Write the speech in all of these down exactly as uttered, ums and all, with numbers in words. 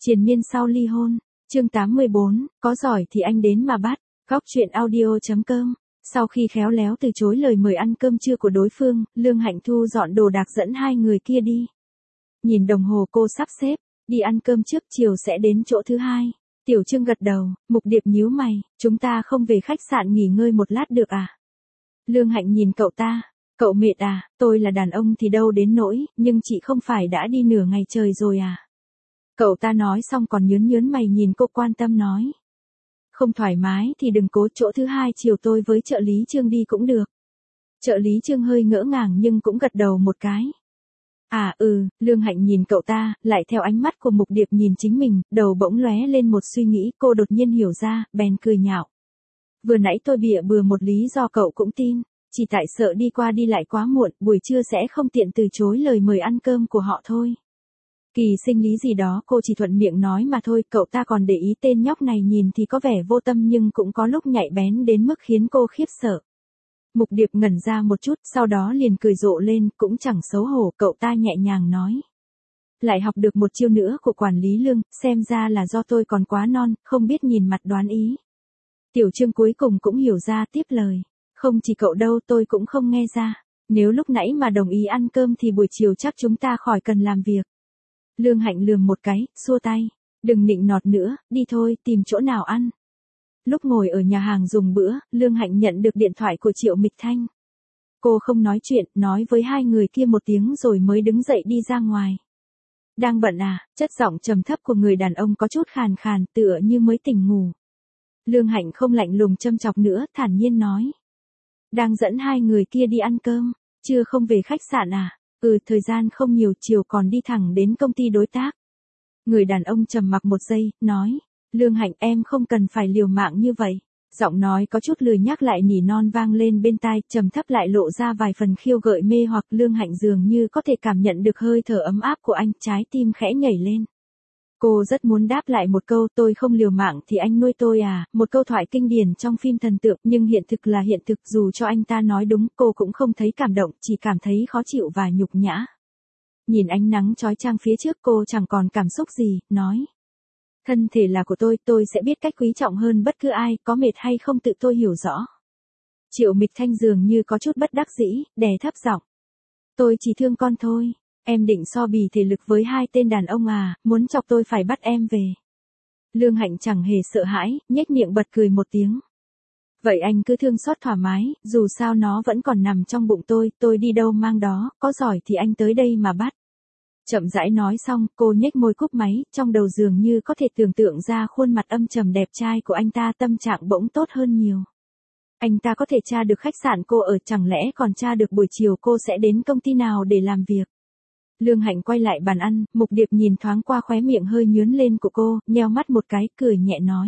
Triền miên sau ly hôn, chương tám mươi bốn, có giỏi thì anh đến mà bắt, góc truyện audio chấm com. Sau khi khéo léo từ chối lời mời ăn cơm trưa của đối phương, Lương Hạnh thu dọn đồ đạc dẫn hai người kia đi. Nhìn đồng hồ cô sắp xếp, đi ăn cơm trước chiều sẽ đến chỗ thứ hai. Tiểu Trương gật đầu, Mục Điệp nhíu mày, chúng ta không về khách sạn nghỉ ngơi một lát được à? Lương Hạnh nhìn cậu ta, cậu mệt à, tôi là đàn ông thì đâu đến nỗi, nhưng chị không phải đã đi nửa ngày trời rồi à? Cậu ta nói xong còn nhớn nhớn mày nhìn cô quan tâm nói. Không thoải mái thì đừng cố, chỗ thứ hai chiều tôi với trợ lý Trương đi cũng được. Trợ lý Trương hơi ngỡ ngàng nhưng cũng gật đầu một cái. À ừ, Lương Hạnh nhìn cậu ta, lại theo ánh mắt của Mục Điệp nhìn chính mình, đầu bỗng lóe lên một suy nghĩ, cô đột nhiên hiểu ra, bèn cười nhạo. Vừa nãy tôi bịa bừa một lý do cậu cũng tin, chỉ tại sợ đi qua đi lại quá muộn, buổi trưa sẽ không tiện từ chối lời mời ăn cơm của họ thôi. Kỳ sinh lý gì đó cô chỉ thuận miệng nói mà thôi, cậu ta còn để ý tên nhóc này nhìn thì có vẻ vô tâm nhưng cũng có lúc nhạy bén đến mức khiến cô khiếp sợ. Mục Điệp ngẩn ra một chút, sau đó liền cười rộ lên, cũng chẳng xấu hổ, cậu ta nhẹ nhàng nói. Lại học được một chiêu nữa của quản lý Lương, xem ra là do tôi còn quá non, không biết nhìn mặt đoán ý. Tiểu Trương cuối cùng cũng hiểu ra tiếp lời. Không chỉ cậu đâu, tôi cũng không nghe ra. Nếu lúc nãy mà đồng ý ăn cơm thì buổi chiều chắc chúng ta khỏi cần làm việc. Lương Hạnh lườm một cái, xua tay. Đừng nịnh nọt nữa, đi thôi, tìm chỗ nào ăn. Lúc ngồi ở nhà hàng dùng bữa, Lương Hạnh nhận được điện thoại của Triệu Mịch Thanh. Cô không nói chuyện, nói với hai người kia một tiếng rồi mới đứng dậy đi ra ngoài. Đang bận à, chất giọng trầm thấp của người đàn ông có chút khàn khàn, tựa như mới tỉnh ngủ. Lương Hạnh không lạnh lùng châm chọc nữa, thản nhiên nói. Đang dẫn hai người kia đi ăn cơm, chưa không về khách sạn à? Ừ, thời gian không nhiều, chiều còn đi thẳng đến công ty đối tác. Người đàn ông trầm mặc một giây, nói. Lương Hạnh, em không cần phải liều mạng như vậy. Giọng nói có chút lười nhắc lại nỉ non vang lên bên tai, trầm thấp lại lộ ra vài phần khiêu gợi mê hoặc. Lương Hạnh dường như có thể cảm nhận được hơi thở ấm áp của anh, trái tim khẽ nhảy lên. Cô rất muốn đáp lại một câu, tôi không liều mạng thì anh nuôi tôi à, một câu thoại kinh điển trong phim thần tượng, nhưng hiện thực là hiện thực, dù cho anh ta nói đúng, cô cũng không thấy cảm động, chỉ cảm thấy khó chịu và nhục nhã. Nhìn ánh nắng chói chang phía trước, cô chẳng còn cảm xúc gì, nói. Thân thể là của tôi, tôi sẽ biết cách quý trọng hơn bất cứ ai, có mệt hay không tự tôi hiểu rõ. Triệu Mịch Thanh dường như có chút bất đắc dĩ, đè thấp giọng. Tôi chỉ thương con thôi. Em định so bì thể lực với hai tên đàn ông à, muốn chọc tôi phải bắt em về. Lương Hạnh chẳng hề sợ hãi, nhếch miệng bật cười một tiếng. Vậy anh cứ thương xót thoải mái, dù sao nó vẫn còn nằm trong bụng tôi, tôi đi đâu mang đó, có giỏi thì anh tới đây mà bắt. Chậm rãi nói xong, cô nhếch môi cúp máy, trong đầu dường như có thể tưởng tượng ra khuôn mặt âm trầm đẹp trai của anh ta, tâm trạng bỗng tốt hơn nhiều. Anh ta có thể tra được khách sạn cô ở, chẳng lẽ còn tra được buổi chiều cô sẽ đến công ty nào để làm việc. Lương Hạnh quay lại bàn ăn, Mục Điệp nhìn thoáng qua khóe miệng hơi nhướn lên của cô, nheo mắt một cái, cười nhẹ nói.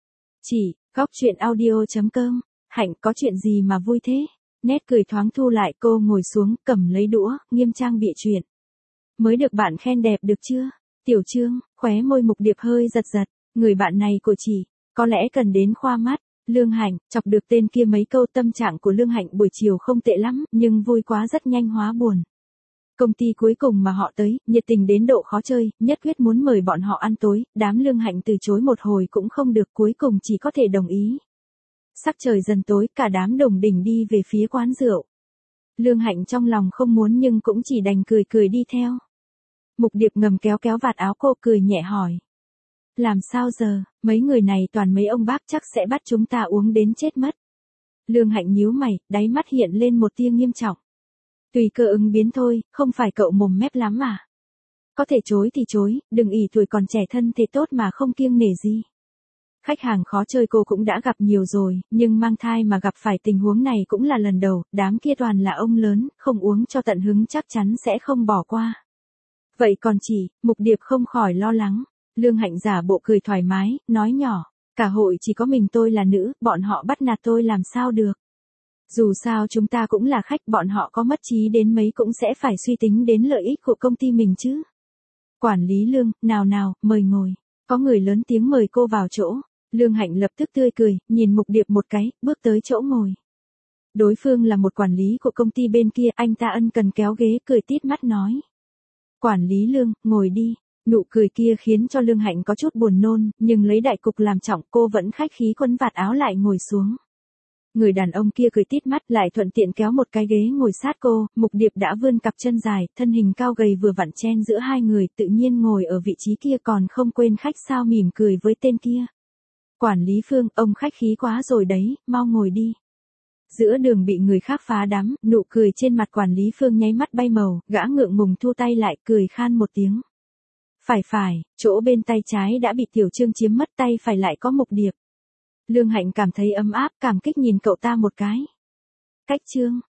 Chỉ, góc truyện audio chấm com, Hạnh có chuyện gì mà vui thế? Nét cười thoáng thu lại, cô ngồi xuống, cầm lấy đũa, nghiêm trang bịa chuyện. Mới được bạn khen đẹp được chưa? Tiểu Trương, khóe môi Mục Điệp hơi giật giật, người bạn này của chị, có lẽ cần đến khoa mắt. Lương Hạnh, chọc được tên kia mấy câu, tâm trạng của Lương Hạnh buổi chiều không tệ lắm, nhưng vui quá rất nhanh hóa buồn. Công ty cuối cùng mà họ tới, nhiệt tình đến độ khó chơi, nhất quyết muốn mời bọn họ ăn tối, đám Lương Hạnh từ chối một hồi cũng không được, cuối cùng chỉ có thể đồng ý. Sắc trời dần tối, cả đám đồng đỉnh đi về phía quán rượu. Lương Hạnh trong lòng không muốn nhưng cũng chỉ đành cười cười đi theo. Mục Điệp ngầm kéo kéo vạt áo cô, cười nhẹ hỏi. Làm sao giờ, mấy người này toàn mấy ông bác, chắc sẽ bắt chúng ta uống đến chết mất. Lương Hạnh nhíu mày, đáy mắt hiện lên một tia nghiêm trọng. Tùy cơ ứng biến thôi, không phải cậu mồm mép lắm mà. Có thể chối thì chối, đừng ỷ tuổi còn trẻ thân thể tốt mà không kiêng nể gì. Khách hàng khó chơi cô cũng đã gặp nhiều rồi, nhưng mang thai mà gặp phải tình huống này cũng là lần đầu, đám kia toàn là ông lớn, không uống cho tận hứng chắc chắn sẽ không bỏ qua. Vậy còn chị, Mục Điệp không khỏi lo lắng. Lương Hạnh giả bộ cười thoải mái, nói nhỏ, cả hội chỉ có mình tôi là nữ, bọn họ bắt nạt tôi làm sao được. Dù sao chúng ta cũng là khách, bọn họ có mất trí đến mấy cũng sẽ phải suy tính đến lợi ích của công ty mình chứ. Quản lý Lương, nào nào, mời ngồi. Có người lớn tiếng mời cô vào chỗ. Lương Hạnh lập tức tươi cười, nhìn Mục Điệp một cái, bước tới chỗ ngồi. Đối phương là một quản lý của công ty bên kia, anh ta ân cần kéo ghế, cười tít mắt nói. Quản lý Lương, ngồi đi. Nụ cười kia khiến cho Lương Hạnh có chút buồn nôn, nhưng lấy đại cục làm trọng, cô vẫn khách khí quấn vạt áo lại ngồi xuống. Người đàn ông kia cười tít mắt lại thuận tiện kéo một cái ghế ngồi sát cô, Mục Điệp đã vươn cặp chân dài, thân hình cao gầy vừa vặn chen giữa hai người, tự nhiên ngồi ở vị trí kia còn không quên khách sao mỉm cười với tên kia. Quản lý Phương, ông khách khí quá rồi đấy, mau ngồi đi. Giữa đường bị người khác phá đám, nụ cười trên mặt quản lý Phương nháy mắt bay màu, gã ngượng ngùng thu tay lại, cười khan một tiếng. Phải phải, chỗ bên tay trái đã bị Tiểu Trương chiếm mất, tay phải lại có Mục Điệp. Lương Hạnh cảm thấy ấm áp, cảm kích nhìn cậu ta một cái. Cách Trương,